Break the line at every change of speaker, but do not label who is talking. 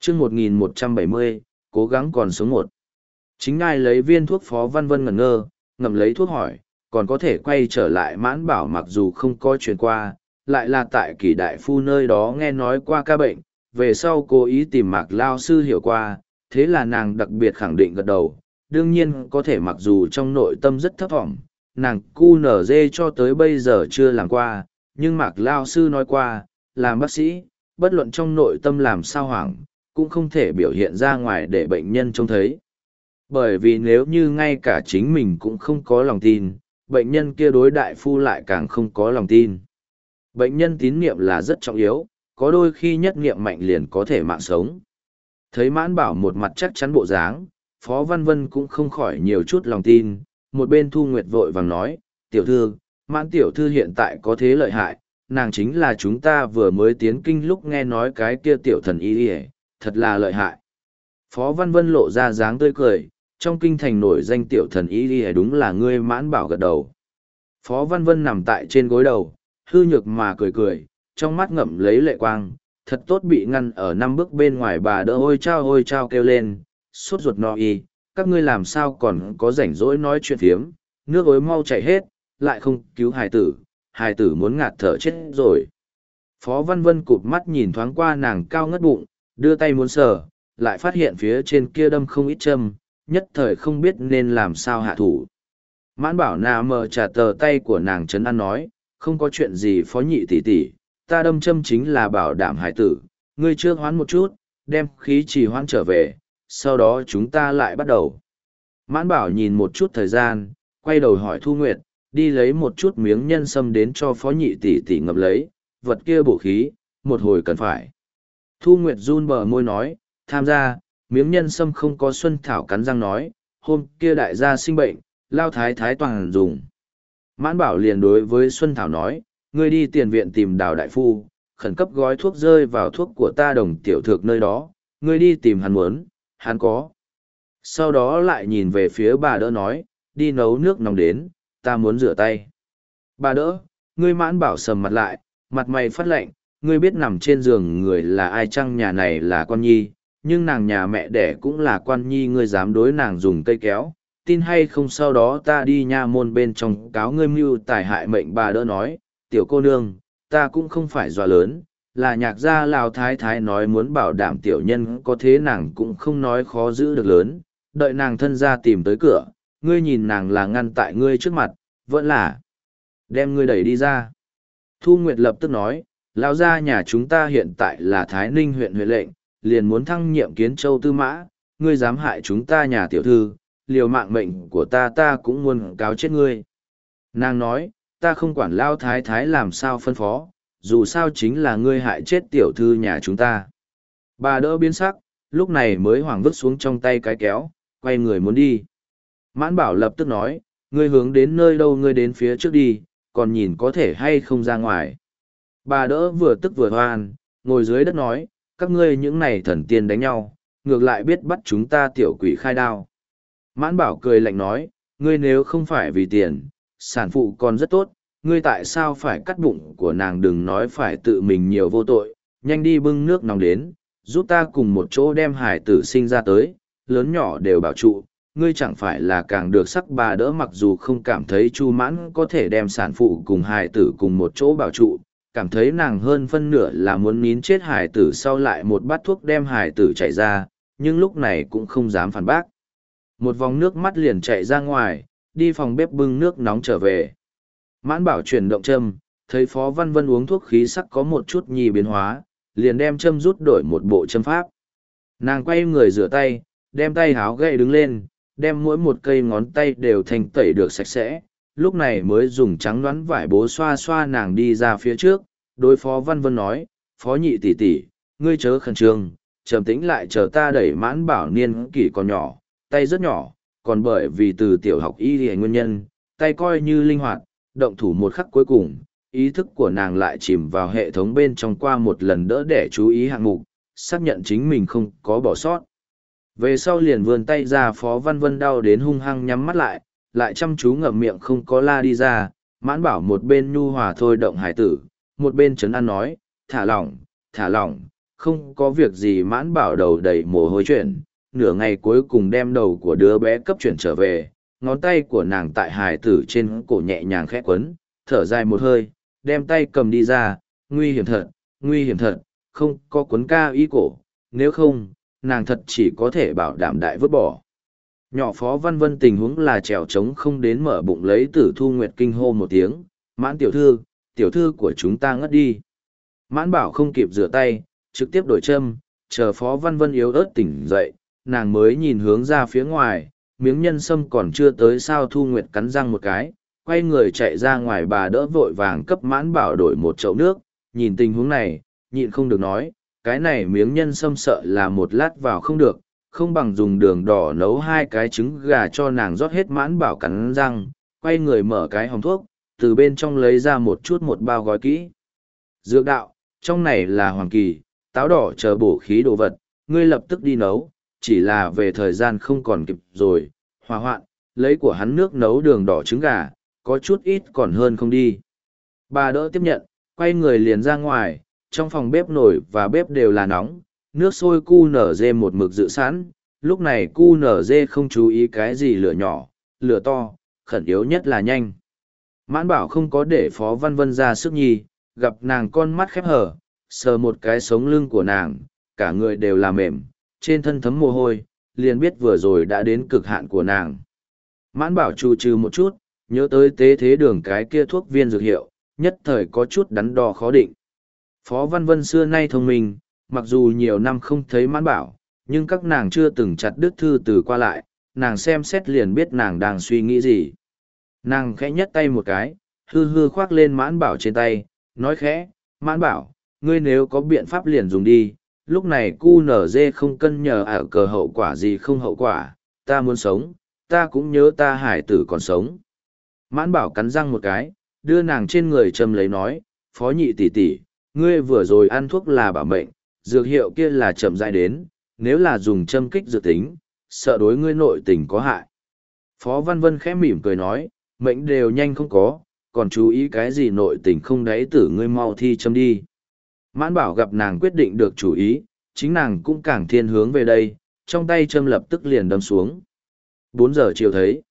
chương 1170, cố gắng còn sống một. Chính ngài lấy viên thuốc. Phó Văn Vân ngẩn ngơ, ngậm lấy thuốc hỏi, còn có thể quay trở lại Mãn Bảo mặc dù không có chuyện qua, lại là tại Kỷ đại phu nơi đó nghe nói qua ca bệnh, về sau cố ý tìm Mạc Lao sư hiểu qua, thế là nàng đặc biệt khẳng định gật đầu, đương nhiên có thể mặc dù trong nội tâm rất thấp thỏm, nàng QNZ cho tới bây giờ chưa làm qua, nhưng Mạc Lao sư nói qua, làm bác sĩ, bất luận trong nội tâm làm sao hoảng, cũng không thể biểu hiện ra ngoài để bệnh nhân trông thấy. Bởi vì nếu như ngay cả chính mình cũng không có lòng tin, bệnh nhân kia đối đại phu lại càng không có lòng tin. Bệnh nhân tín niệm là rất trọng yếu, có đôi khi nhất niệm mạnh liền có thể mạng sống. Thấy Mãn Bảo một mặt chắc chắn bộ dáng, Phó Văn Vân cũng không khỏi nhiều chút lòng tin, một bên Thu Nguyệt vội vàng nói, tiểu thư, Mãn tiểu thư hiện tại có thế lợi hại, nàng chính là chúng ta vừa mới tiến kinh lúc nghe nói cái kia tiểu thần y thật là lợi hại. Phó Văn Vân lộ ra dáng tươi cười, trong kinh thành nổi danh tiểu thần y đúng là ngươi. Mãn Bảo gật đầu. Phó Văn Vân nằm tại trên gối đầu, hư nhược mà cười cười, trong mắt ngậm lấy lệ quang, thật tốt bị ngăn ở 5 bước bên ngoài. Bà đỡ ôi chao kêu lên, sốt ruột no y, các ngươi làm sao còn có rảnh rỗi nói chuyện phiếm, nước ối mau chảy hết, lại không cứu hài tử muốn ngạt thở chết rồi. Phó Văn Vân cụp mắt nhìn thoáng qua nàng cao ngất bụng, đưa tay muốn sờ, lại phát hiện phía trên kia đâm không ít châm, nhất thời không biết nên làm sao hạ thủ. Mãn Bảo nà mờ trả tờ tay của nàng trấn an nói, không có chuyện gì Phó nhị tỷ tỷ, ta đâm châm chính là bảo đảm hải tử, ngươi trước hoán một chút, đem khí trì hoán trở về, sau đó chúng ta lại bắt đầu. Mãn Bảo nhìn một chút thời gian, quay đầu hỏi Thu Nguyệt, đi lấy một chút miếng nhân sâm đến cho Phó nhị tỷ tỷ ngậm lấy, vật kia bổ khí, một hồi cần phải. Thu Nguyệt run bờ môi nói, tham gia, miếng nhân sâm không có. Xuân Thảo cắn răng nói, hôm kia đại gia sinh bệnh, lao thái thái toàn dùng. Mãn Bảo liền đối với Xuân Thảo nói, ngươi đi tiền viện tìm Đào đại phu, khẩn cấp gói thuốc rơi vào thuốc của ta Đồng tiểu thược nơi đó, ngươi đi tìm hắn muốn, hắn có. Sau đó lại nhìn về phía bà đỡ nói, đi nấu nước nóng đến, ta muốn rửa tay. Bà đỡ, ngươi. Mãn Bảo sầm mặt lại, mặt mày phát lạnh, ngươi biết nằm trên giường người là ai chăng? Nhà này là con nhi, nhưng nàng nhà mẹ đẻ cũng là quan nhi, ngươi dám đối nàng dùng cây kéo, tin hay không sau đó ta đi nha môn bên trong cáo ngươi mưu tài hại mệnh. Bà đỡ nói, tiểu cô nương, ta cũng không phải dọa lớn, là Nhạc gia Lào thái thái nói muốn bảo đảm tiểu nhân có thế nàng cũng không nói khó giữ được lớn, đợi nàng thân ra tìm tới cửa, ngươi nhìn nàng là ngăn tại ngươi trước mặt, vẫn là đem ngươi đẩy đi ra. Thu Nguyệt lập tức nói, lão gia nhà chúng ta hiện tại là Thái Ninh huyện huyện lệnh, liền muốn thăng nhiệm Kiến Châu tư mã, ngươi dám hại chúng ta nhà tiểu thư, liều mạng mệnh của ta cũng muốn cáo chết ngươi. Nàng nói, ta không quản Lao thái thái làm sao phân phó, dù sao chính là ngươi hại chết tiểu thư nhà chúng ta. Bà đỡ biến sắc, lúc này mới hoảng vứt xuống trong tay cái kéo, quay người muốn đi. Mãn Bảo lập tức nói, ngươi hướng đến nơi đâu? Ngươi đến phía trước đi, còn nhìn có thể hay không ra ngoài. Bà đỡ vừa tức vừa hoan, ngồi dưới đất nói, các ngươi những này thần tiên đánh nhau, ngược lại biết bắt chúng ta tiểu quỷ khai đao. Mãn Bảo cười lạnh nói, ngươi nếu không phải vì tiền, sản phụ còn rất tốt, ngươi tại sao phải cắt bụng của nàng? Đừng nói phải tự mình nhiều vô tội, nhanh đi bưng nước nóng đến, giúp ta cùng một chỗ đem hải tử sinh ra tới, lớn nhỏ đều bảo trụ, ngươi chẳng phải là càng được sắc. Bà đỡ mặc dù không cảm thấy Chu Mãn có thể đem sản phụ cùng hải tử cùng một chỗ bảo trụ, cảm thấy nàng hơn phân nửa là muốn nín chết hải tử sau lại một bát thuốc đem hải tử chạy ra, nhưng lúc này cũng không dám phản bác. Một vòng nước mắt liền chạy ra ngoài, đi phòng bếp bưng nước nóng trở về. Mãn Bảo chuyển động châm, thấy Phó Văn Vân uống thuốc khí sắc có một chút nhi biến hóa, liền đem châm rút đổi một bộ châm pháp. Nàng quay người rửa tay, đem tay háo gậy đứng lên, đem mỗi một cây ngón tay đều thanh tẩy được sạch sẽ, lúc này mới dùng trắng đoán vải bố xoa xoa nàng đi ra phía trước, đối Phó Văn Vân nói, Phó nhị tỷ tỷ, ngươi chớ khẩn trương, trầm tĩnh lại chờ ta. Đẩy Mãn Bảo niên kỷ còn nhỏ, tay rất nhỏ, còn bởi vì từ tiểu học y lý nguyên nhân, tay coi như linh hoạt, động thủ một khắc cuối cùng, ý thức của nàng lại chìm vào hệ thống bên trong qua một lần đỡ để chú ý hạng mục, xác nhận chính mình không có bỏ sót. Về sau liền vươn tay ra. Phó Văn Vân đau đến hung hăng nhắm mắt lại, lại chăm chú ngậm miệng không có la đi ra. Mãn Bảo một bên nhu hòa thôi động hải tử, một bên trấn an nói, thả lỏng, không có việc gì Mãn Bảo đầu đầy mồ hôi chuyển, nửa ngày cuối cùng đem đầu của đứa bé cấp chuyển trở về, ngón tay của nàng tại hài tử trên cổ nhẹ nhàng khẽ quấn, thở dài một hơi, đem tay cầm đi ra, nguy hiểm thật, không có quấn ca y cổ, nếu không, nàng thật chỉ có thể bảo đảm đại vứt bỏ. Nhỏ Phó Văn Vân tình huống là trèo trống không đến mở bụng lấy Tử Thu Nguyệt kinh hô một tiếng, Mãn tiểu thư của chúng ta ngất đi. Mãn Bảo không kịp rửa tay, trực tiếp đổi châm, chờ Phó Văn Vân yếu ớt tỉnh dậy, nàng mới nhìn hướng ra phía ngoài, miếng nhân sâm còn chưa tới sao Thu Nguyệt cắn răng một cái, quay người chạy ra ngoài, bà đỡ vội vàng cấp Mãn Bảo đổi một chậu nước, nhìn tình huống này, nhịn không được nói, cái này miếng nhân sâm sợ là một lát vào không được, không bằng dùng đường đỏ nấu 2 cái trứng gà cho nàng rót hết. Mãn Bảo cắn răng, quay người mở cái hòm thuốc, từ bên trong lấy ra một bao gói kỹ. Dược đạo, trong này là hoàng kỳ, táo đỏ chờ bổ khí đồ vật, ngươi lập tức đi nấu, chỉ là về thời gian không còn kịp rồi, hòa hoạn, lấy của hắn nước nấu đường đỏ trứng gà, có chút ít còn hơn không đi. Bà đỡ tiếp nhận, quay người liền ra ngoài, trong phòng bếp nổi và bếp đều là nóng, nước sôi cu nở dê một mực dự sẵn, lúc này cu nở dê không chú ý cái gì lửa nhỏ, lửa to, khẩn yếu nhất là nhanh. Mãn Bảo không có để Phó Văn Vân ra sức nhi, gặp nàng con mắt khép hở, sờ một cái sống lưng của nàng, cả người đều là mềm, trên thân thấm mồ hôi, liền biết vừa rồi đã đến cực hạn của nàng. Mãn Bảo trù trừ một chút, nhớ tới tế thế đường cái kia thuốc viên dược hiệu, nhất thời có chút đắn đo khó định. Phó Văn Vân xưa nay thông minh, mặc dù nhiều năm không thấy Mãn Bảo, nhưng các nàng chưa từng chặt đứt thư từ qua lại, nàng xem xét liền biết nàng đang suy nghĩ gì. Nàng khẽ nhấc tay một cái, hư hư khoác lên Mãn Bảo trên tay, nói khẽ, Mãn Bảo, ngươi nếu có biện pháp liền dùng đi, lúc này cu nở dê không cân nhờ ở cờ hậu quả gì không hậu quả, ta muốn sống, ta cũng nhớ ta hải tử còn sống. Mãn Bảo cắn răng một cái, đưa nàng trên người châm lấy nói, Phó nhị tỷ tỷ, ngươi vừa rồi ăn thuốc là bảo mệnh, dược hiệu kia là chậm rãi đến, nếu là dùng châm kích dự tính, sợ đối ngươi nội tình có hại. Phó Văn Vân khẽ mỉm cười nói, mệnh đều nhanh không có, còn chú ý cái gì nội tình không đáy tử, ngươi mau thi châm đi. Mãn Bảo gặp nàng quyết định được chủ ý, chính nàng cũng càng thiên hướng về đây, trong tay châm lập tức liền đâm xuống. 4 giờ chiều thấy.